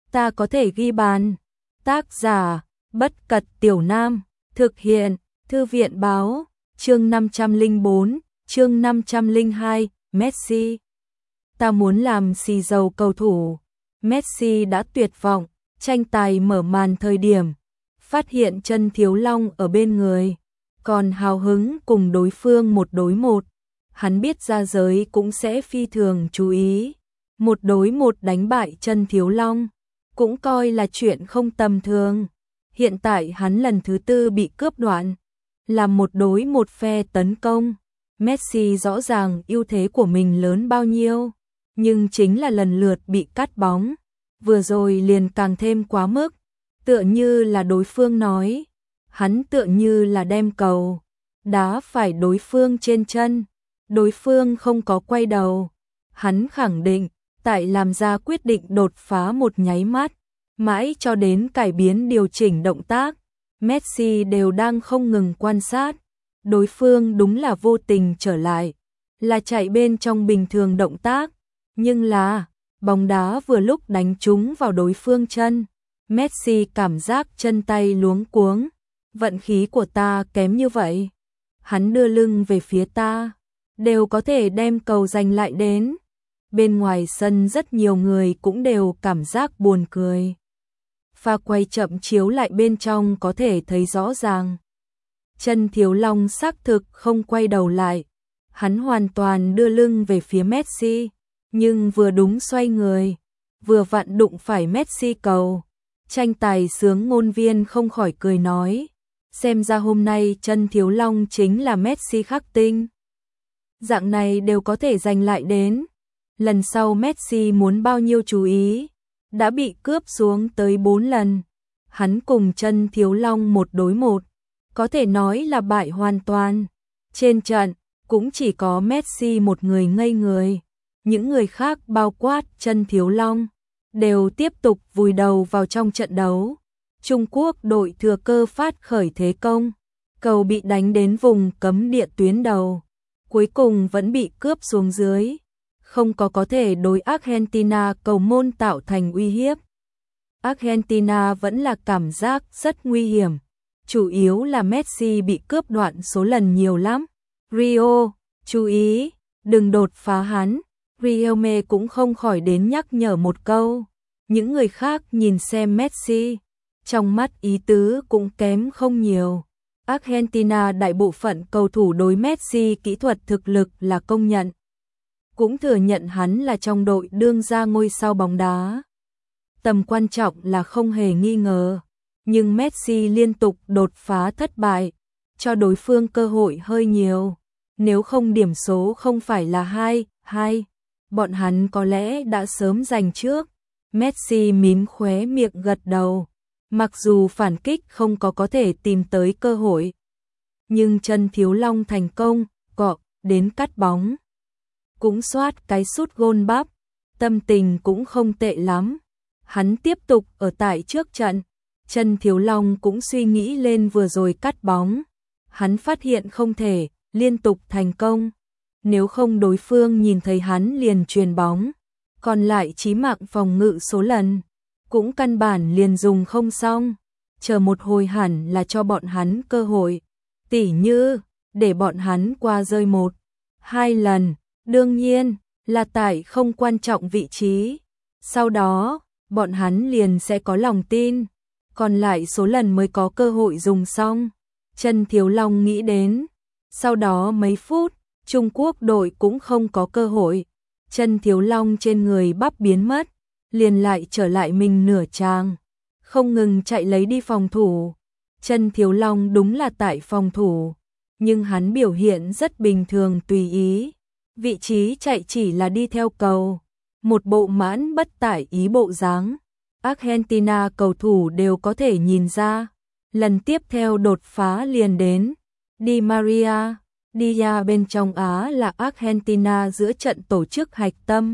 ta có thể ghi bàn. Tác giả, Bất Cật Tiểu Nam, thực hiện, Thư viện Báo, chương 504, chương 502, Messi. Ta muốn làm xì dầu cầu thủ. Messi đã tuyệt vọng, tranh tài mở màn thời điểm, phát hiện Chân Thiếu Long ở bên người, còn hào hứng cùng đối phương một đối một. Hắn biết ra giới cũng sẽ phi thường chú ý. Một đối một đánh bại Chân Thiếu Long, cũng coi là chuyện không tầm thường. Hiện tại hắn lần thứ tư bị cướp đoạn, làm một đối một phe tấn công. Messi rõ ràng ưu thế của mình lớn bao nhiêu, nhưng chính là lần lượt bị cắt bóng. Vừa rồi liền càng thêm quá mức, tựa như là đối phương nói, hắn tựa như là đem cầu đá phải đối phương trên chân, đối phương không có quay đầu. Hắn khẳng định, tại làm ra quyết định đột phá một nháy mắt, mãi cho đến cải biến điều chỉnh động tác, Messi đều đang không ngừng quan sát. Đối phương đúng là vô tình trở lại, là chạy bên trong bình thường động tác, nhưng là bóng đá vừa lúc đánh trúng vào đối phương chân. Messi cảm giác chân tay luống cuống, vận khí của ta kém như vậy. Hắn đưa lưng về phía ta, đều có thể đem cầu giành lại đến. Bên ngoài sân rất nhiều người cũng đều cảm giác buồn cười. Pha quay chậm chiếu lại bên trong có thể thấy rõ ràng. Chân Thiếu Long xác thực không quay đầu lại, hắn hoàn toàn đưa lưng về phía Messi, nhưng vừa đúng xoay người, vừa vặn đụng phải Messi cầu. Tranh tài sướng ngôn viên không khỏi cười nói, xem ra hôm nay Chân Thiếu Long chính là Messi khắc tinh. Dạng này đều có thể giành lại đến. Lần sau Messi muốn bao nhiêu chú ý, đã bị cướp xuống tới 4 lần. Hắn cùng Chân Thiếu Long một đối một, có thể nói là bại hoàn toàn. Trên trận, cũng chỉ có Messi một người ngây người. Những người khác bao quát Chân Thiếu Long, đều tiếp tục vùi đầu vào trong trận đấu. Trung Quốc đội thừa cơ phát khởi thế công, cầu bị đánh đến vùng cấm địa tuyến đầu, cuối cùng vẫn bị cướp xuống dưới. Không có thể đối Argentina cầu môn tạo thành uy hiếp. Argentina vẫn là cảm giác rất nguy hiểm, chủ yếu là Messi bị cướp đoạn số lần nhiều lắm. Rio, chú ý, đừng đột phá hắn. Rielme cũng không khỏi đến nhắc nhở một câu. Những người khác nhìn xem Messi, trong mắt ý tứ cũng kém không nhiều. Argentina đại bộ phận cầu thủ đối Messi kỹ thuật thực lực là công nhận, cũng thừa nhận hắn là trong đội đương ra ngôi sao bóng đá. Tầm quan trọng là không hề nghi ngờ, nhưng Messi liên tục đột phá thất bại, cho đối phương cơ hội hơi nhiều. Nếu không điểm số không phải là 2-2, bọn hắn có lẽ đã sớm giành trước. Messi mím khóe miệng gật đầu, mặc dù phản kích không có thể tìm tới cơ hội, nhưng Chân Thiếu Long thành công cọ đến cắt bóng, cũng soát cái sút gôn bắp, tâm tình cũng không tệ lắm. Hắn tiếp tục ở tại trước trận, Chân Thiếu Long cũng suy nghĩ lên vừa rồi cắt bóng. Hắn phát hiện không thể liên tục thành công, nếu không đối phương nhìn thấy hắn liền chuyền bóng, còn lại chí mạng phòng ngự số lần, cũng căn bản liền dùng không xong. Chờ một hồi hẳn là cho bọn hắn cơ hội, tỉ như để bọn hắn qua rơi 1-2 lần, đương nhiên là tại không quan trọng vị trí. Sau đó, bọn hắn liền sẽ có lòng tin, còn lại số lần mới có cơ hội dùng xong. Chân Thiếu Long nghĩ đến. Sau đó mấy phút, Trung Quốc đội cũng không có cơ hội. Chân Thiếu Long trên người bắp biến mất, liền lại trở lại mình nửa tràng, không ngừng chạy lấy đi phòng thủ. Chân Thiếu Long đúng là tại phòng thủ, nhưng hắn biểu hiện rất bình thường tùy ý. Vị trí chạy chỉ là đi theo cầu, một bộ mãn bất tải ý bộ dáng. Argentina cầu thủ đều có thể nhìn ra. Lần tiếp theo đột phá liền đến. Di Maria, Dia bên trong Á là Argentina giữa trận tổ chức hạch tâm.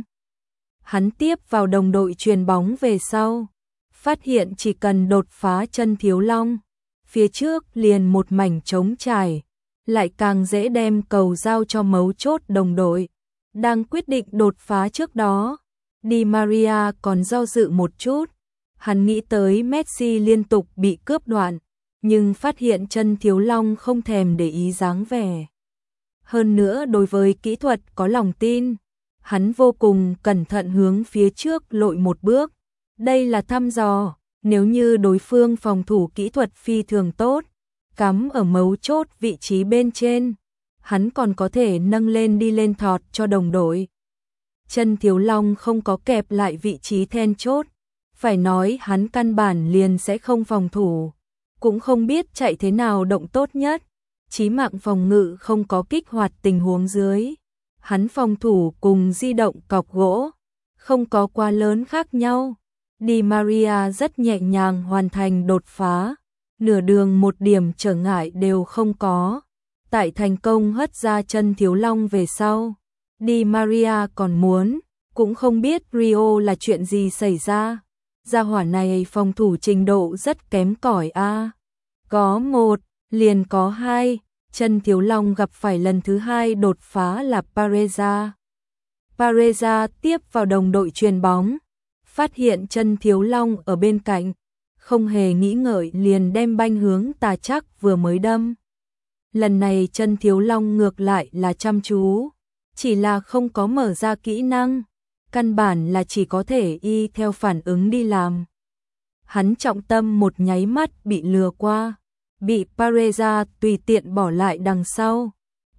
Hắn tiếp vào đồng đội chuyền bóng về sau, phát hiện chỉ cần đột phá Chân Thiếu Long, phía trước liền một mảnh trống trải, lại càng dễ đem cầu giao cho mấu chốt đồng đội. Đang quyết định đột phá trước đó, Di Maria còn do dự một chút, Hắn nghĩ tới Messi liên tục bị cướp đoạn, nhưng phát hiện chân Thiếu Long không thèm để ý dáng vẻ. Hơn nữa đối với kỹ thuật có lòng tin, hắn vô cùng cẩn thận hướng phía trước lội một bước. Đây là thăm dò, nếu như đối phương phòng thủ kỹ thuật phi thường tốt, cắm ở mấu chốt vị trí bên trên, hắn còn có thể nâng lên đi lên thọt cho đồng đội. Chân Thiếu Long không có kẹp lại vị trí then chốt, phải nói hắn căn bản liền sẽ không phòng thủ, cũng không biết chạy thế nào động tốt nhất. Chí mạng phòng ngự không có kích hoạt tình huống dưới, hắn phòng thủ cùng di động cọc gỗ, không có quá lớn khác nhau. Di Maria rất nhẹ nhàng hoàn thành đột phá, nửa đường một điểm trở ngại đều không có. Tại thành công hất ra chân Thiếu Long về sau, Di Maria còn muốn, cũng không biết Rio là chuyện gì xảy ra. Gia hỏa này phòng thủ trình độ rất kém cỏi a. Có một, liền có hai, chân Thiếu Long gặp phải lần thứ hai đột phá là Pareza. Pareza tiếp vào đồng đội chuyền bóng, phát hiện chân Thiếu Long ở bên cạnh, không hề nghĩ ngợi liền đem banh hướng Tà Chắc vừa mới đâm. Lần này chân Thiếu Long ngược lại là chăm chú, chỉ là không có mở ra kỹ năng, căn bản là chỉ có thể y theo phản ứng đi làm. Hắn trọng tâm một nháy mắt bị lừa qua, bị Pareza tùy tiện bỏ lại đằng sau.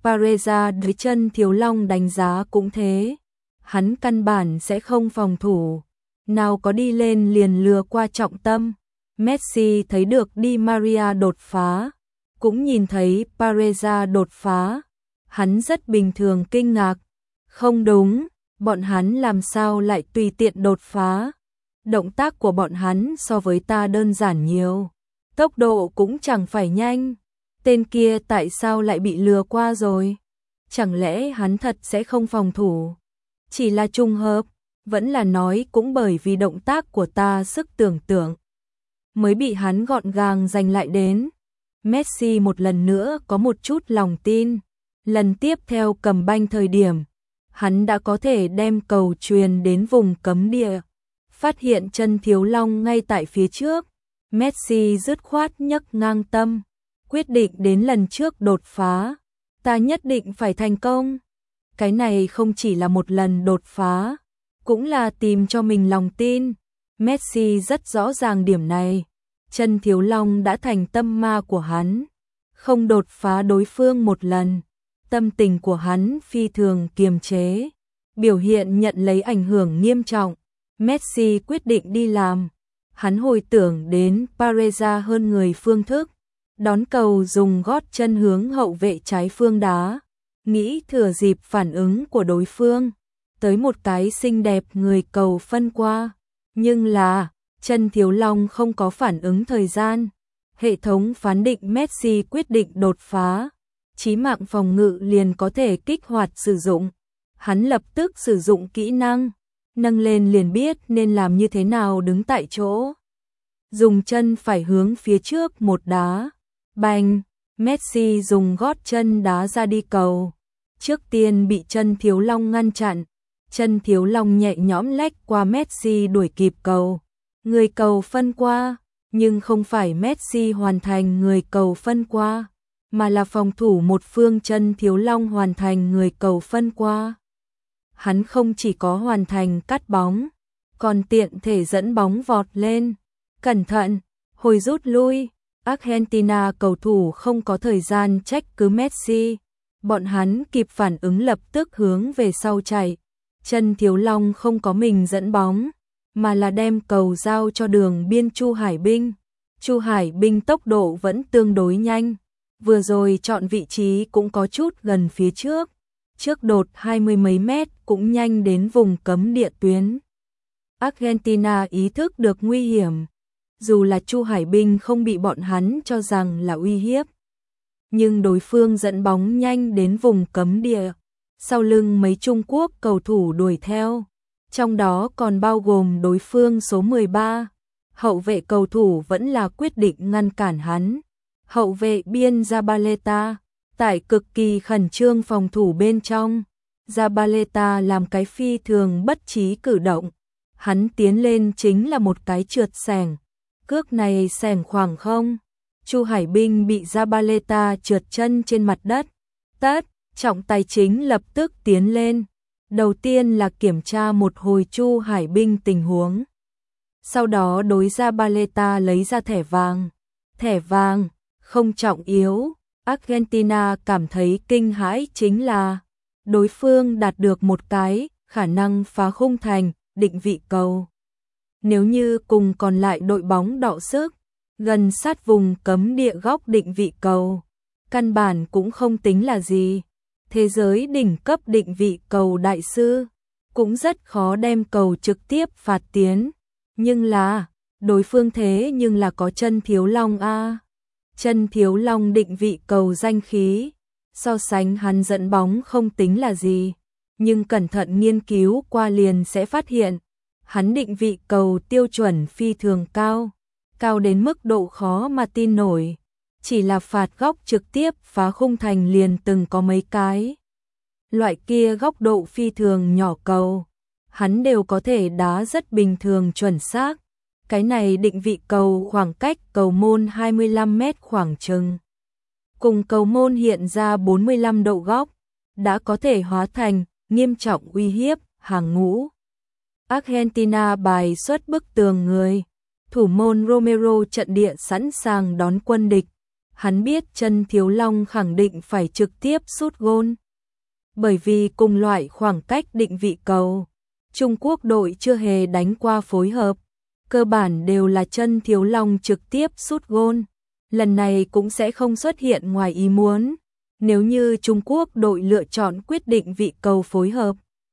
Pareza với chân Thiếu Long đánh giá cũng thế, hắn căn bản sẽ không phòng thủ, nào có đi lên liền lừa qua trọng tâm. Messi thấy được Di Maria đột phá, cũng nhìn thấy Pareza đột phá, hắn rất bình thường kinh ngạc. Không đúng, bọn hắn làm sao lại tùy tiện đột phá? Động tác của bọn hắn so với ta đơn giản nhiều, tốc độ cũng chẳng phải nhanh. Tên kia tại sao lại bị lừa qua rồi? Chẳng lẽ hắn thật sẽ không phòng thủ? Chỉ là trùng hợp, vẫn là nói cũng bởi vì động tác của ta sức tưởng tượng mới bị hắn gọn gàng giành lại đến. Messi một lần nữa có một chút lòng tin, lần tiếp theo cầm banh thời điểm, hắn đã có thể đem cầu truyền đến vùng cấm địa, phát hiện chân Thiếu Long ngay tại phía trước. Messi dứt khoát nhấc ngang tâm, quyết định đến lần trước đột phá, ta nhất định phải thành công. Cái này không chỉ là một lần đột phá, cũng là tìm cho mình lòng tin. Messi rất rõ ràng điểm này, chân Thiếu Long đã thành tâm ma của hắn, không đột phá đối phương một lần, tâm tình của hắn phi thường kiềm chế, biểu hiện nhận lấy ảnh hưởng nghiêm trọng. Messi quyết định đi làm, hắn hồi tưởng đến Pareza hơn người phương thức, đón cầu dùng gót chân hướng hậu vệ trái phương đá, nghĩ thừa dịp phản ứng của đối phương, tới một cái xinh đẹp người cầu phân qua, nhưng là chân Thiếu Long không có phản ứng thời gian, hệ thống phán định Messi quyết định đột phá, chí mạng phòng ngự liền có thể kích hoạt sử dụng. Hắn lập tức sử dụng kỹ năng, nâng lên liền biết nên làm như thế nào đứng tại chỗ. Dùng chân phải hướng phía trước một đá, bành, Messi dùng gót chân đá ra đi cầu. Trước tiên bị chân Thiếu Long ngăn chặn, chân Thiếu Long nhẹ nhõm lách qua Messi đuổi kịp cầu. Người cầu phân qua, nhưng không phải Messi hoàn thành người cầu phân qua, mà là phòng thủ một phương chân Thiếu Long hoàn thành người cầu phân qua. Hắn không chỉ có hoàn thành cắt bóng, còn tiện thể dẫn bóng vọt lên. Cẩn thận, hồi rút lui, Argentina cầu thủ không có thời gian trách cứ Messi. Bọn hắn kịp phản ứng lập tức hướng về sau chạy. Chân Thiếu Long không có mình dẫn bóng, mà là đem cầu giao cho đường biên Chu Hải Binh. Chu Hải Binh tốc độ vẫn tương đối nhanh, vừa rồi chọn vị trí cũng có chút gần phía trước. Trước đột 20 mấy mét cũng nhanh đến vùng cấm địa tuyến. Argentina ý thức được nguy hiểm, dù là Chu Hải Binh không bị bọn hắn cho rằng là uy hiếp, nhưng đối phương dẫn bóng nhanh đến vùng cấm địa, sau lưng mấy Trung Quốc cầu thủ đuổi theo, trong đó còn bao gồm đối phương số 13. Hậu vệ cầu thủ vẫn là quyết định ngăn cản hắn. Hậu vệ biên Zabaleta, tại cực kỳ khẩn trương phòng thủ bên trong, Zabaleta làm cái phi thường bất trí cử động, hắn tiến lên chính là một cái trượt xẻng. Cước này xẻng khoảng không. Chu Hải Binh bị Zabaleta trượt chân trên mặt đất. Trọng tài chính lập tức tiến lên. Đầu tiên là kiểm tra một hồi Chu Hải Binh tình huống. Sau đó đối Zabaleta lấy ra thẻ vàng. Thẻ vàng, không trọng yếu. Argentina cảm thấy kinh hãi chính là đối phương đạt được một cái khả năng phá khung thành, định vị cầu. Nếu như cùng còn lại đội bóng đọ sức, gần sát vùng cấm địa góc định vị cầu, căn bản cũng không tính là gì. Thế giới đỉnh cấp định vị cầu đại sư, cũng rất khó đem cầu trực tiếp phạt tiến. Nhưng là, đối phương thế nhưng là có Chân Thiếu Long a. Chân Thiếu Long định vị cầu danh khí, so sánh hắn dẫn bóng không tính là gì, nhưng cẩn thận nghiên cứu qua liền sẽ phát hiện, hắn định vị cầu tiêu chuẩn phi thường cao, cao đến mức độ khó mà tin nổi, chỉ là phạt góc trực tiếp phá khung thành liền từng có mấy cái. Loại kia góc độ phi thường nhỏ cầu, hắn đều có thể đá rất bình thường chuẩn xác. Cái này định vị cầu khoảng cách cầu môn 25 mét khoảng chừng. Cùng cầu môn hiện ra 45 độ góc, đã có thể hóa thành nghiêm trọng uy hiếp hàng ngũ. Argentina bài xuất bức tường người. Thủ môn Romero trận địa sẵn sàng đón quân địch. Hắn biết Chân Thiếu Long khẳng định phải trực tiếp sút gôn. Bởi vì cùng loại khoảng cách định vị cầu, Trung Quốc đội chưa hề đánh qua phối hợp. Cơ bản đều là Chân Thiếu Long trực tiếp sút gôn. Lần này cũng sẽ không xuất hiện ngoài ý muốn. Nếu như Trung Quốc đội lựa chọn quyết định vị cầu phối hợp,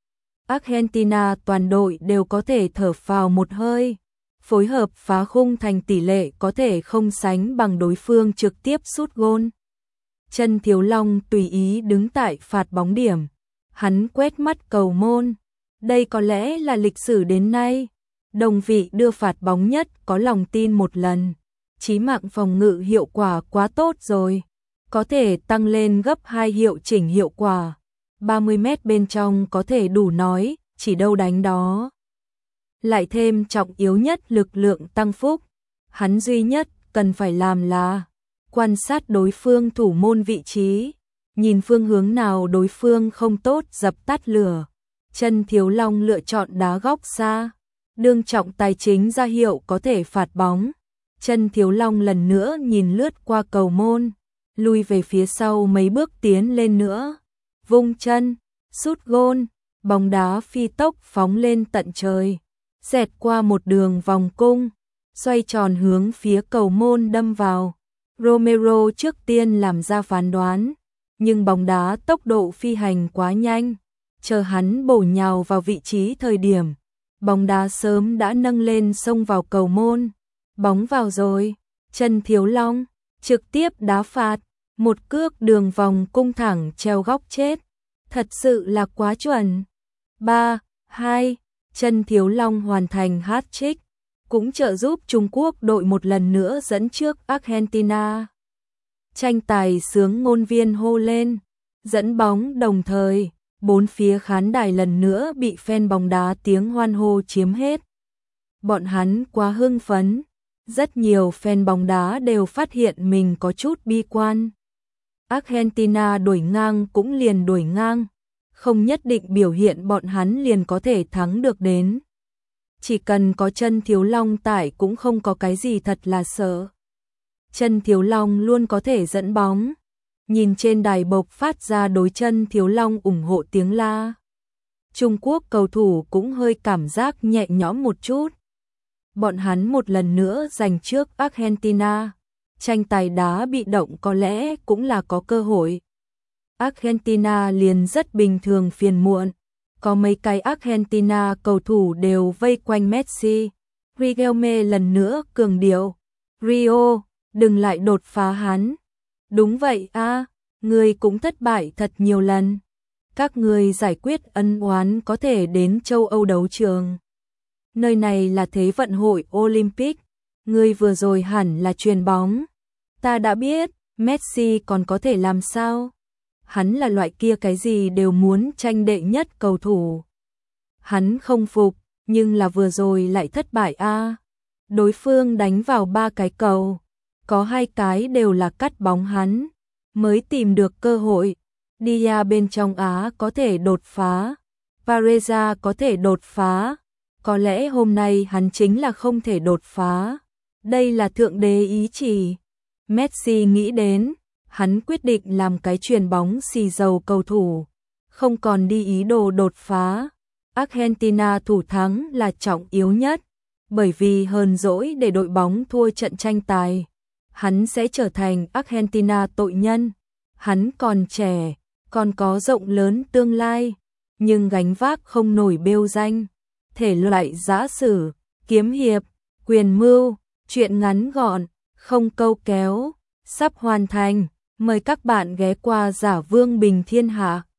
Argentina toàn đội đều có thể thở phào một hơi. Phối hợp phá khung thành tỷ lệ có thể không sánh bằng đối phương trực tiếp sút gôn. Chân Thiếu Long tùy ý đứng tại phạt bóng điểm. Hắn quét mắt cầu môn. Đây có lẽ là lịch sử đến nay đồng vị đưa phạt bóng nhất có lòng tin một lần. Chí mạng phòng ngự hiệu quả quá tốt rồi. Có thể tăng lên gấp 2 hiệu chỉnh hiệu quả. 30 mét bên trong có thể đủ nói, chỉ đâu đánh đó. Lại thêm trọng yếu nhất lực lượng tăng phúc. Hắn duy nhất cần phải làm là quan sát đối phương thủ môn vị trí. Nhìn phương hướng nào đối phương không tốt dập tắt lửa. Chân Thiếu Long lựa chọn đá góc xa. Đương trọng tài chính ra hiệu có thể phạt bóng. Chân Thiếu Long lần nữa nhìn lướt qua cầu môn, lui về phía sau mấy bước tiến lên nữa. Vung chân, sút gôn, bóng đá phi tốc phóng lên tận trời, xẹt qua một đường vòng cung, xoay tròn hướng phía cầu môn đâm vào. Romero trước tiên làm ra phán đoán, nhưng bóng đá tốc độ phi hành quá nhanh, chờ hắn bổ nhào vào vị trí thời điểm, bóng đá sớm đã nâng lên xông vào cầu môn. Bóng vào rồi, Chân Thiếu Long trực tiếp đá phạt, một cước đường vòng cung thẳng treo góc chết. Thật sự là quá chuẩn. 3-2, Chân Thiếu Long hoàn thành hat-trick, cũng trợ giúp Trung Quốc đội một lần nữa dẫn trước Argentina. Tranh tài sướng ngôn viên hô lên, dẫn bóng đồng thời, bốn phía khán đài lần nữa bị fan bóng đá tiếng hoan hô chiếm hết. Bọn hắn quá hưng phấn. Rất nhiều fan bóng đá đều phát hiện mình có chút bi quan. Argentina đuổi ngang cũng liền đuổi ngang, không nhất định biểu hiện bọn hắn liền có thể thắng được đến. Chỉ cần có Chân Thiếu Long tại cũng không có cái gì thật là sợ. Chân Thiếu Long luôn có thể dẫn bóng. Nhìn trên đài bộc phát ra đối Chân Thiếu Long ủng hộ tiếng la. Trung Quốc cầu thủ cũng hơi cảm giác nhẹ nhõm một chút. Bọn hắn một lần nữa giành trước Argentina. Tranh tài đá bị động có lẽ cũng là có cơ hội. Argentina liền rất bình thường phiền muộn. Có mấy cái Argentina cầu thủ đều vây quanh Messi. Riquelme lần nữa cường điệu. Rio, đừng lại đột phá hắn. Đúng vậy a, người cũng thất bại thật nhiều lần. Các người giải quyết ân oán có thể đến châu Âu đấu trường. Nơi này là Thế vận hội Olympic, ngươi vừa rồi hẳn là chuyền bóng. Ta đã biết, Messi còn có thể làm sao? Hắn là loại kia cái gì đều muốn tranh đệ nhất cầu thủ. Hắn không phục, nhưng là vừa rồi lại thất bại a. Đối phương đánh vào 3 cái cầu, có 2 cái đều là cắt bóng hắn, mới tìm được cơ hội. Dia bên trong Á có thể đột phá, Varela có thể đột phá, có lẽ hôm nay hắn chính là không thể đột phá. Đây là thượng đế ý chỉ. Messi nghĩ đến, hắn quyết định làm cái chuyền bóng xì dầu cầu thủ, không còn đi ý đồ đột phá. Argentina thủ thắng là trọng yếu nhất, bởi vì hờn dỗi để đội bóng thua trận tranh tài, hắn sẽ trở thành Argentina tội nhân. Hắn còn trẻ, còn có rộng lớn tương lai, nhưng gánh vác không nổi bêu danh. Thể loại giã sử, kiếm hiệp, quyền mưu, truyện ngắn gọn, không câu kéo, sắp hoàn thành. Mời các bạn ghé qua Giả Vương Bình Thiên Hạ.